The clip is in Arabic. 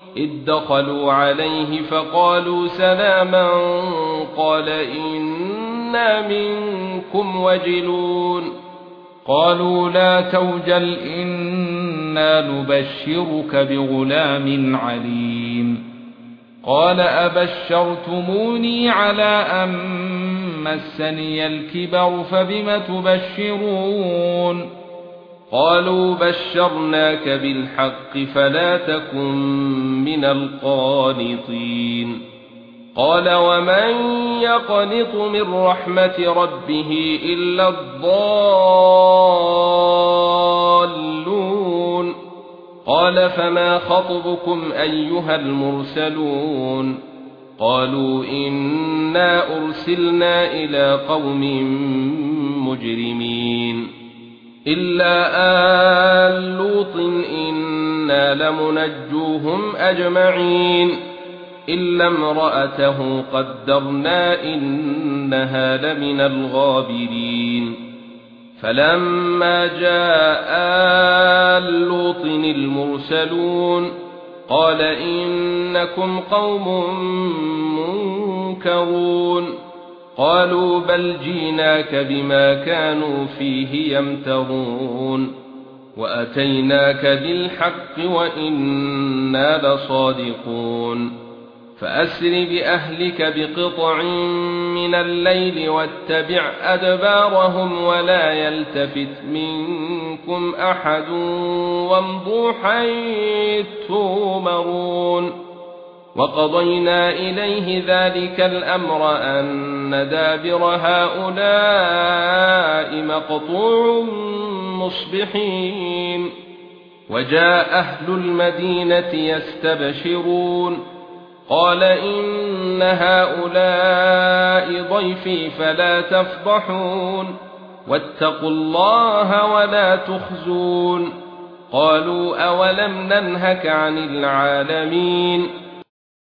إذ دخلوا عليه فقالوا سلاما قال إنا منكم وجلون قالوا لا توجل إنا نبشرك بغلام عليم قال أبشرتموني على أن مسني الكبر فبم تبشرون قالوا بشرناك بالحق فلا تكن من القانطين قال ومن يقنط من رحمة ربه إلا الضالون قال فما خطبكم أيها المرسلون قالوا إنا أرسلنا إلى قوم مجرمين إلا آل لوط إنا لمنجوهم أجمعين إلا امرأته قدرنا إنها لمن الغابرين فلما جاء آل لوط المرسلون قال إنكم قوم منكرون قالوا بل جئناك بما كانوا فيه يمترون وأتيناك بالحق وإنا لصادقون فأسر بأهلك بقطع من الليل واتبع أدبارهم ولا يلتفت منكم أحد وامضوا حيث تؤمرون وقضينا إليه ذلك الأمر أن دابر هؤلاء مقطوع مصبحين وجاء أهل المدينة يستبشرون قال إن هؤلاء ضيفي فلا تفضحون واتقوا الله ولا تخزون قالوا أولم ننهك عن العالمين